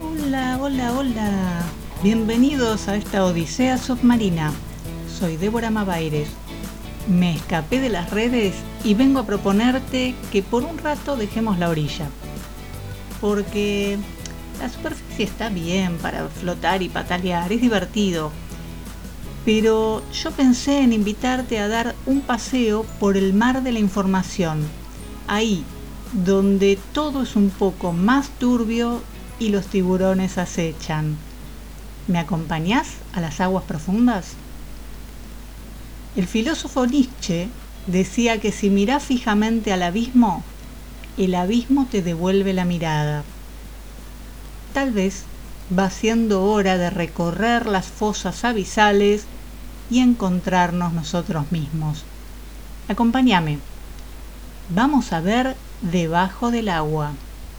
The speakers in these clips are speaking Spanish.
Hola, hola, hola. Bienvenidos a esta odisea submarina. Soy Débora Mabaires. Me escapé de las redes y vengo a proponerte que por un rato dejemos la orilla. Porque la superficie está bien para flotar y patalear, es divertido. Pero yo pensé en invitarte a dar un paseo por el mar de la información. Ahí, donde todo es un poco más turbio y los tiburones acechan. ¿Me acompañás a las aguas profundas? El filósofo Nietzsche decía que si mirás fijamente al abismo, el abismo te devuelve la mirada. Tal vez va siendo hora de recorrer las fosas abisales y encontrarnos nosotros mismos. Acompáñame. Vamos a ver debajo del agua.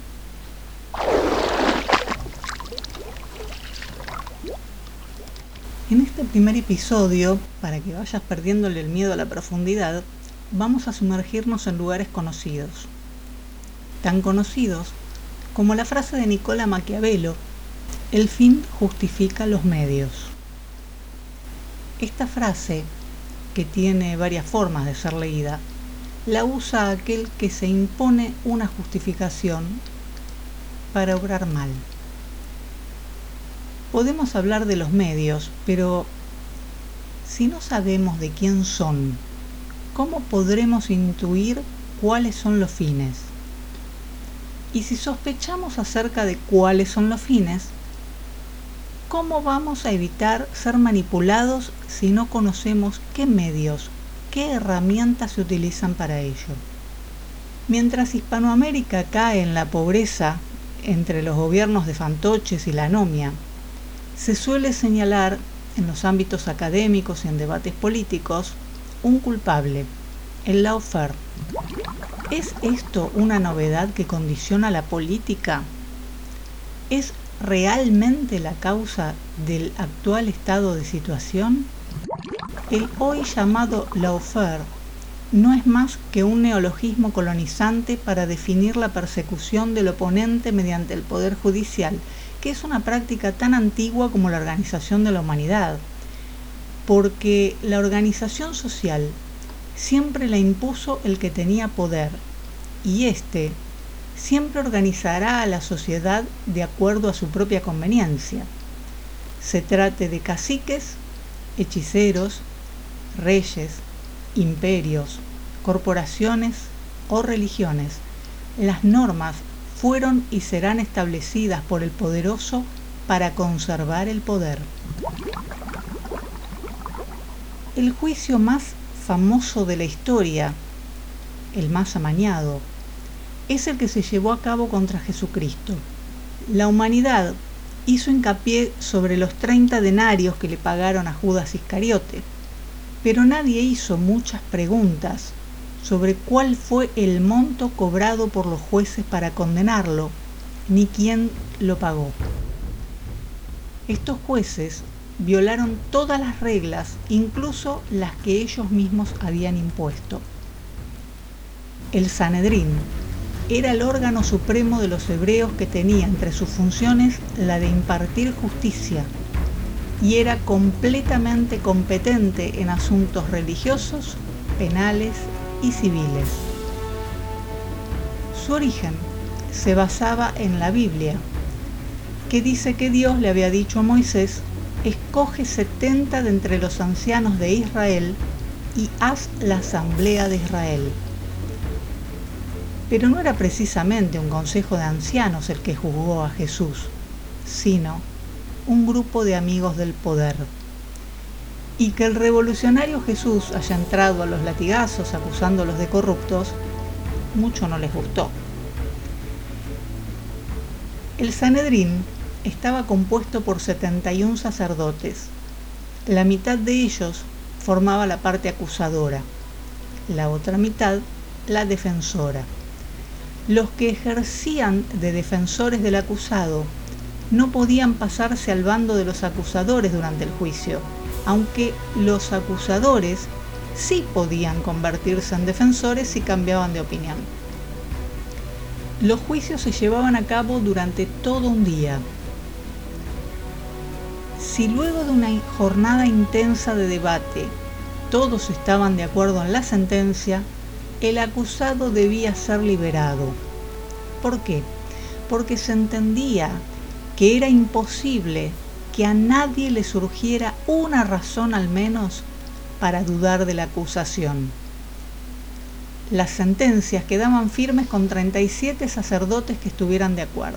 En este primer episodio, para que vayas perdiéndole el miedo a la profundidad, vamos a sumergirnos en lugares conocidos. Tan conocidos como la frase de Niccolo Maquiavelo: el fin justifica los medios. Esta frase, que tiene varias formas de ser leída, la usa aquel que se impone una justificación para obrar mal. Podemos hablar de los medios, pero si no sabemos de quién son, ¿cómo podremos intuir cuáles son los fines? Y si sospechamos acerca de cuáles son los fines, ¿cómo vamos a evitar ser manipulados si no conocemos qué medios, qué herramientas se utilizan para ello? Mientras Hispanoamérica cae en la pobreza entre los gobiernos de fantoches y la anomia, se suele señalar en los ámbitos académicos y en debates políticos un culpable, el lawfare. ¿Es esto una novedad que condiciona la política? ¿Es realmente la causa del actual estado de situación? El hoy llamado lawfare no es más que un neologismo colonizante para definir la persecución del oponente mediante el poder judicial, que es una práctica tan antigua como la organización de la humanidad, porque la organización social siempre la impuso el que tenía poder, y éste siempre organizará a la sociedad de acuerdo a su propia conveniencia. Se trate de caciques, hechiceros, reyes, imperios, corporaciones o religiones, las normas fueron y serán establecidas por el poderoso para conservar el poder. El juicio más famoso de la historia, el más amañado, es el que se llevó a cabo contra Jesucristo. La humanidad hizo hincapié sobre los 30 denarios que le pagaron a Judas Iscariote, pero nadie hizo muchas preguntas sobre cuál fue el monto cobrado por los jueces para condenarlo, ni quién lo pagó. Estos jueces violaron todas las reglas, incluso las que ellos mismos habían impuesto. El Sanedrín era el órgano supremo de los hebreos que tenía entre sus funciones la de impartir justicia, y era completamente competente en asuntos religiosos, penales y civiles. Su origen se basaba en la Biblia, que dice que Dios le había dicho a Moisés: escoge 70 de entre los ancianos de Israel y haz la asamblea de Israel. Pero no era precisamente un consejo de ancianos el que juzgó a Jesús, sino un grupo de amigos del poder. Y que el revolucionario Jesús haya entrado a los latigazos acusándolos de corruptos, mucho no les gustó. El Sanedrín estaba compuesto por 71 sacerdotes. La mitad de ellos formaba la parte acusadora, la otra mitad la defensora. Los que ejercían de defensores del acusado no podían pasarse al bando de los acusadores durante el juicio, aunque los acusadores sí podían convertirse en defensores si cambiaban de opinión. Los juicios se llevaban a cabo durante todo un día. Si luego de una jornada intensa de debate todos estaban de acuerdo en la sentencia, el acusado debía ser liberado. ¿Por qué? Porque se entendía que era imposible que a nadie le surgiera una razón al menos para dudar de la acusación. Las sentencias quedaban firmes con 37 sacerdotes que estuvieran de acuerdo.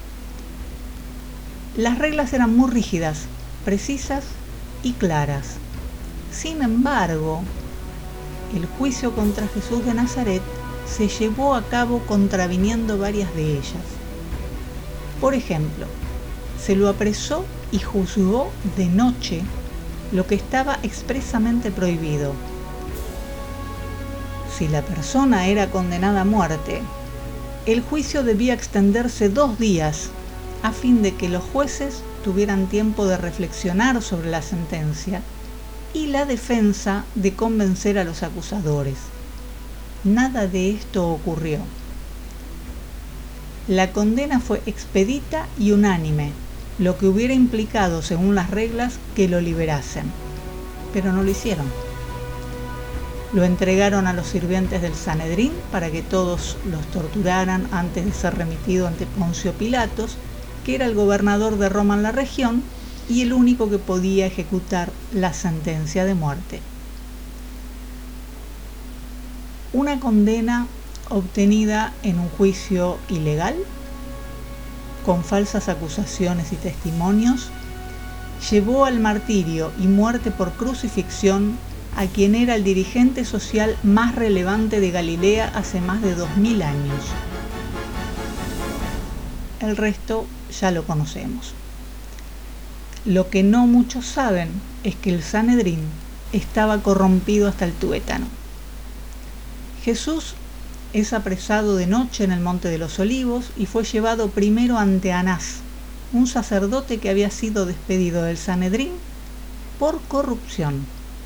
Las reglas eran muy rígidas, precisas y claras. Sin embargo, el juicio contra Jesús de Nazaret se llevó a cabo contraviniendo varias de ellas. Por ejemplo, se lo apresó y juzgó de noche, lo que estaba expresamente prohibido. Si la persona era condenada a muerte, el juicio debía extenderse 2 días a fin de que los jueces tuvieran tiempo de reflexionar sobre la sentencia y la defensa de convencer a los acusadores. Nada de esto ocurrió. La condena fue expedita y unánime, lo que hubiera implicado, según las reglas, que lo liberasen. Pero no lo hicieron. Lo entregaron a los sirvientes del Sanedrín para que todos los torturaran antes de ser remitido ante Poncio Pilatos, que era el gobernador de Roma en la región y el único que podía ejecutar la sentencia de muerte. Una condena obtenida en un juicio ilegal, con falsas acusaciones y testimonios, llevó al martirio y muerte por crucifixión a quien era el dirigente social más relevante de Galilea hace más de 2000 años. El resto ya lo conocemos. Lo que no muchos saben es que el Sanedrín estaba corrompido hasta el tuétano. Jesús es apresado de noche en el Monte de los Olivos y fue llevado primero ante Anás, un sacerdote que había sido despedido del Sanedrín por corrupción.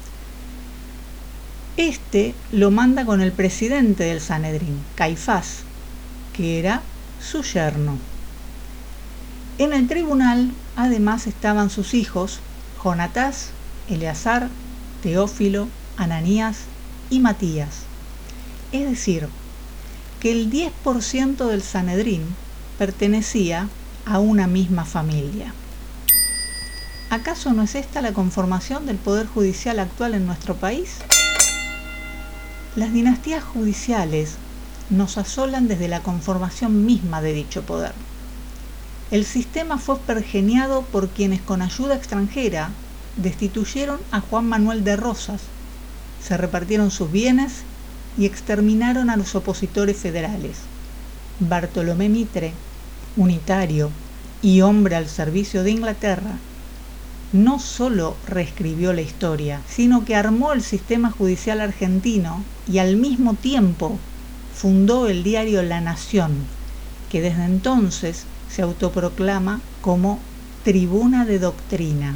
Este lo manda con el presidente del Sanedrín, Caifás, que era su yerno. En el tribunal, además, estaban sus hijos, Jonatás, Eleazar, Teófilo, Ananías y Matías. Es decir, que el 10% del Sanedrín pertenecía a una misma familia. ¿Acaso no es esta la conformación del poder judicial actual en nuestro país? Las dinastías judiciales nos asolan desde la conformación misma de dicho poder. El sistema fue pergeñado por quienes con ayuda extranjera destituyeron a Juan Manuel de Rosas, se repartieron sus bienes y exterminaron a los opositores federales. Bartolomé Mitre, unitario y hombre al servicio de Inglaterra, no solo reescribió la historia, sino que armó el sistema judicial argentino y al mismo tiempo fundó el diario La Nación, que desde entonces se autoproclama como tribuna de doctrina.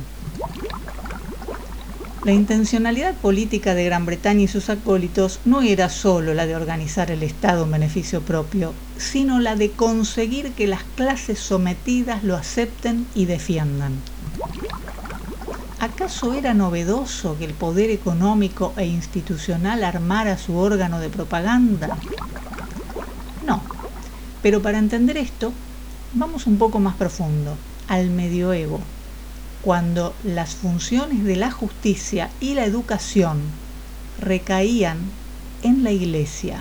La intencionalidad política de Gran Bretaña y sus acólitos no era solo la de organizar el Estado en beneficio propio, sino la de conseguir que las clases sometidas lo acepten y defiendan. ¿Acaso era novedoso que el poder económico e institucional armara su órgano de propaganda? No, pero para entender esto, vamos un poco más profundo, al medioevo, cuando las funciones de la justicia y la educación recaían en la Iglesia.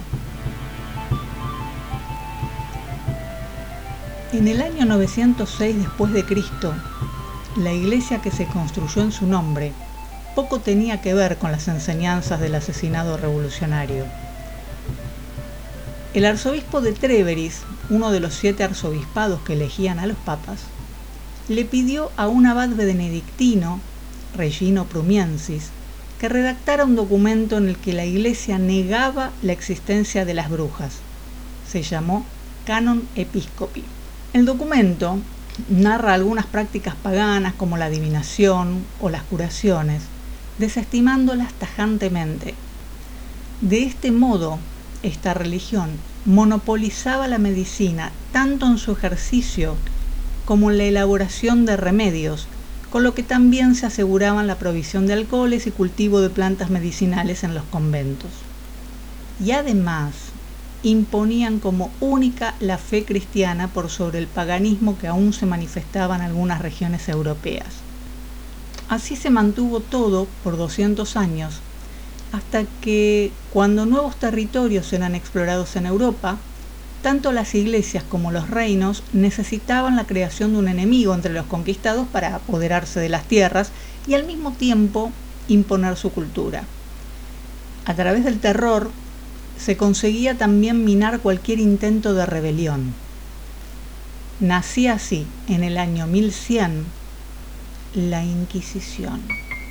En el año 906 después de Cristo, la iglesia que se construyó en su nombre poco tenía que ver con las enseñanzas del asesinado revolucionario. El arzobispo de Tréveris, uno de los 7 arzobispados que elegían a los papas, le pidió a un abad benedictino, Regino Prumiensis, que redactara un documento en el que la iglesia negaba la existencia de las brujas. Se llamó Canon Episcopi. El documento narra algunas prácticas paganas como la adivinación o las curaciones, desestimándolas tajantemente. De este modo, esta religión monopolizaba la medicina tanto en su ejercicio como en la elaboración de remedios, con lo que también se aseguraban la provisión de alcoholes y cultivo de plantas medicinales en los conventos. Y además, imponían como única la fe cristiana por sobre el paganismo que aún se manifestaba en algunas regiones europeas. Así se mantuvo todo por 200 años, hasta que, cuando nuevos territorios eran explorados en Europa, tanto las iglesias como los reinos necesitaban la creación de un enemigo entre los conquistados para apoderarse de las tierras y al mismo tiempo imponer su cultura. A través del terror se conseguía también minar cualquier intento de rebelión. Nacía así, en el año 1100, la Inquisición.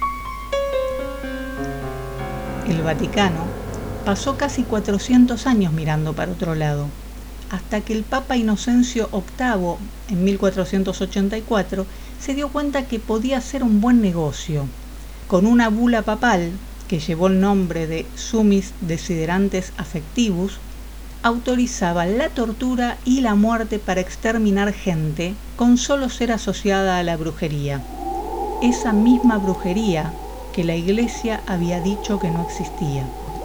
El Vaticano pasó casi 400 años mirando para otro lado, hasta que el Papa Inocencio VIII, en 1484, se dio cuenta que podía ser un buen negocio. Con una bula papal, que llevó el nombre de Summis Desiderantes Affectivus, autorizaba la tortura y la muerte para exterminar gente con solo ser asociada a la brujería. Esa misma brujería que la Iglesia había dicho que no existía.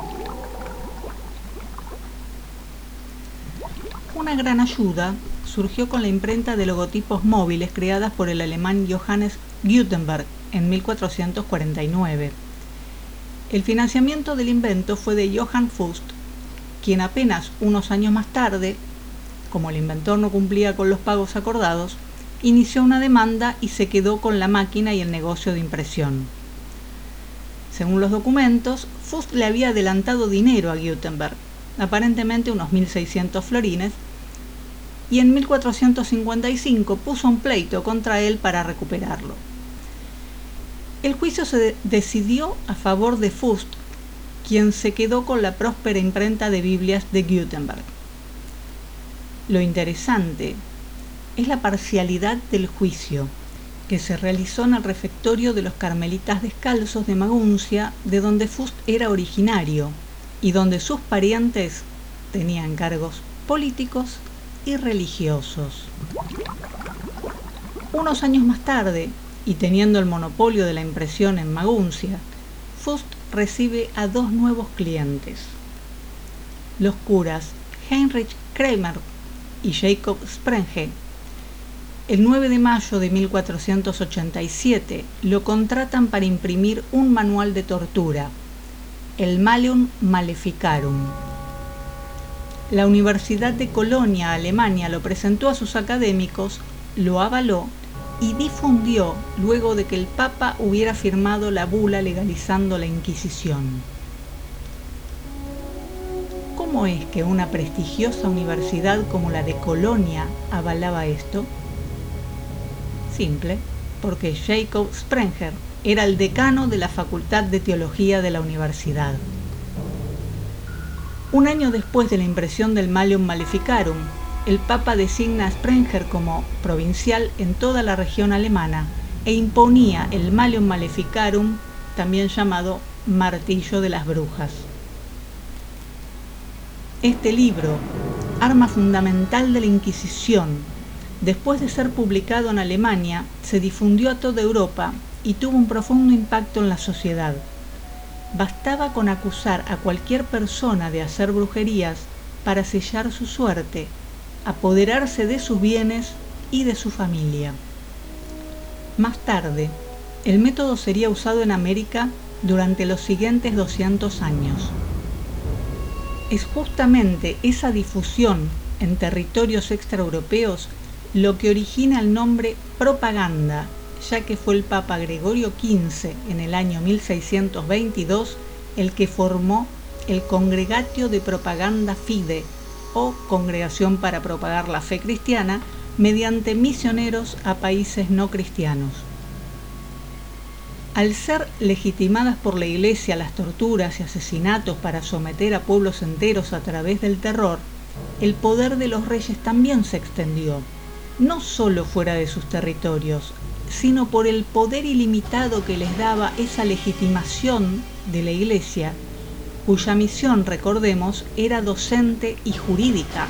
Una gran ayuda surgió con la imprenta de logotipos móviles creadas por el alemán Johannes Gutenberg en 1449. El financiamiento del invento fue de Johann Fust, quien apenas unos años más tarde, como el inventor no cumplía con los pagos acordados, inició una demanda y se quedó con la máquina y el negocio de impresión. Según los documentos, Fust le había adelantado dinero a Gutenberg, aparentemente unos 1.600 florines, y en 1455 puso un pleito contra él para recuperarlo. El juicio se decidió a favor de Fust, quien se quedó con la próspera imprenta de Biblias de Gutenberg. Lo interesante es la parcialidad del juicio, que se realizó en el refectorio de los Carmelitas Descalzos de Maguncia, de donde Fust era originario, y donde sus parientes tenían cargos políticos y religiosos. Unos años más tarde, y teniendo el monopolio de la impresión en Maguncia, Fust recibe a dos nuevos clientes. Los curas Heinrich Kramer y Jacob Sprenge. El 9 de mayo de 1487 lo contratan para imprimir un manual de tortura, el Malleum Maleficarum. La Universidad de Colonia, Alemania, lo presentó a sus académicos, lo avaló y difundió luego de que el Papa hubiera firmado la bula legalizando la Inquisición. ¿Cómo es que una prestigiosa universidad como la de Colonia avalaba esto? Simple, porque Jacob Sprenger era el decano de la Facultad de Teología de la universidad. Un año después de la impresión del Malleum Maleficarum, el Papa designa a Sprenger como provincial en toda la región alemana e imponía el Malleum Maleficarum, también llamado Martillo de las Brujas. Este libro, arma fundamental de la Inquisición, después de ser publicado en Alemania, se difundió a toda Europa y tuvo un profundo impacto en la sociedad. Bastaba con acusar a cualquier persona de hacer brujerías para sellar su suerte, apoderarse de sus bienes y de su familia. Más tarde, el método sería usado en América durante los siguientes 200 años. Es justamente esa difusión en territorios extraeuropeos lo que origina el nombre propaganda, ya que fue el Papa Gregorio XV en el año 1622 el que formó el Congregatio de Propaganda Fide, o Congregación para Propagar la Fe Cristiana, mediante misioneros a países no cristianos. Al ser legitimadas por la Iglesia las torturas y asesinatos para someter a pueblos enteros a través del terror, el poder de los reyes también se extendió, no solo fuera de sus territorios, sino por el poder ilimitado que les daba esa legitimación de la Iglesia, cuya misión, recordemos, era docente y jurídica.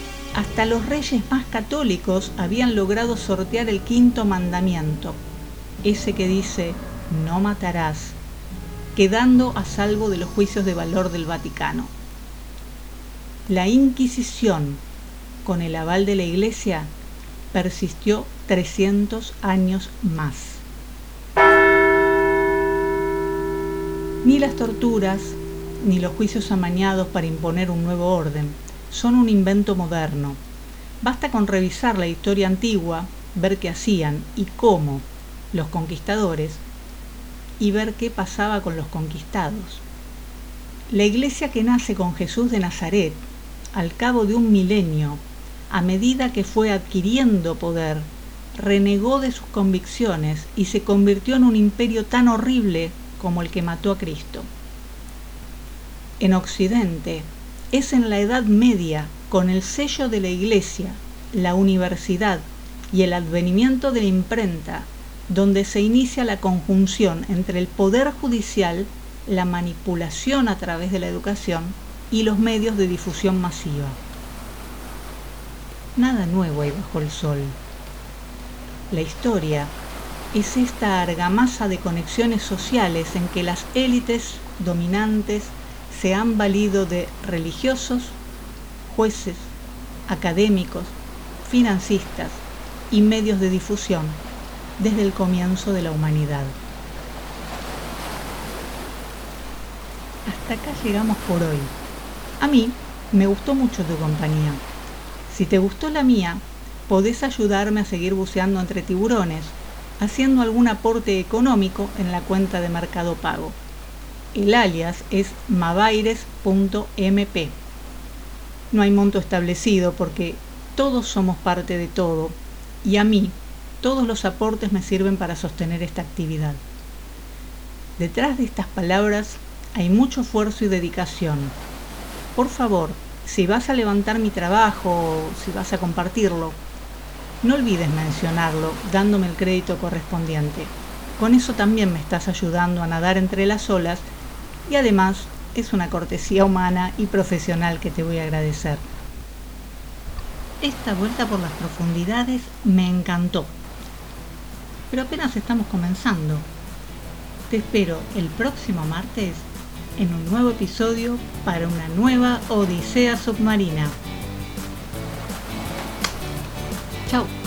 Hasta los reyes más católicos habían logrado sortear el quinto mandamiento: ese que dice no matarás, quedando a salvo de los juicios de valor del Vaticano. La Inquisición, con el aval de la Iglesia, persistió 300 años más. Ni las torturas, ni los juicios amañados para imponer un nuevo orden son un invento moderno. Basta con revisar la historia antigua, ver qué hacían y cómo los conquistadores, y ver qué pasaba con los conquistados. La Iglesia que nace con Jesús de Nazaret, al cabo de un milenio, a medida que fue adquiriendo poder, renegó de sus convicciones y se convirtió en un imperio tan horrible como el que mató a Cristo. En Occidente, es en la Edad Media, con el sello de la Iglesia, la universidad y el advenimiento de la imprenta, donde se inicia la conjunción entre el poder judicial, la manipulación a través de la educación y los medios de difusión masiva. Nada nuevo hay bajo el sol. La historia es esta argamasa de conexiones sociales en que las élites dominantes se han valido de religiosos, jueces, académicos, financistas y medios de difusión desde el comienzo de la humanidad. Hasta acá llegamos por hoy. A mí me gustó mucho tu compañía. Si te gustó la mía, podés ayudarme a seguir buceando entre tiburones, haciendo algún aporte económico en la cuenta de Mercado Pago. El alias es mabaires.mp. No hay monto establecido porque todos somos parte de todo y a mí todos los aportes me sirven para sostener esta actividad. Detrás de estas palabras hay mucho esfuerzo y dedicación. Por favor, si vas a levantar mi trabajo o si vas a compartirlo, no olvides mencionarlo dándome el crédito correspondiente. Con eso también me estás ayudando a nadar entre las olas y además es una cortesía humana y profesional que te voy a agradecer. Esta vuelta por las profundidades me encantó, pero apenas estamos comenzando. Te espero el próximo martes en un nuevo episodio para una nueva Odisea Submarina. Chao.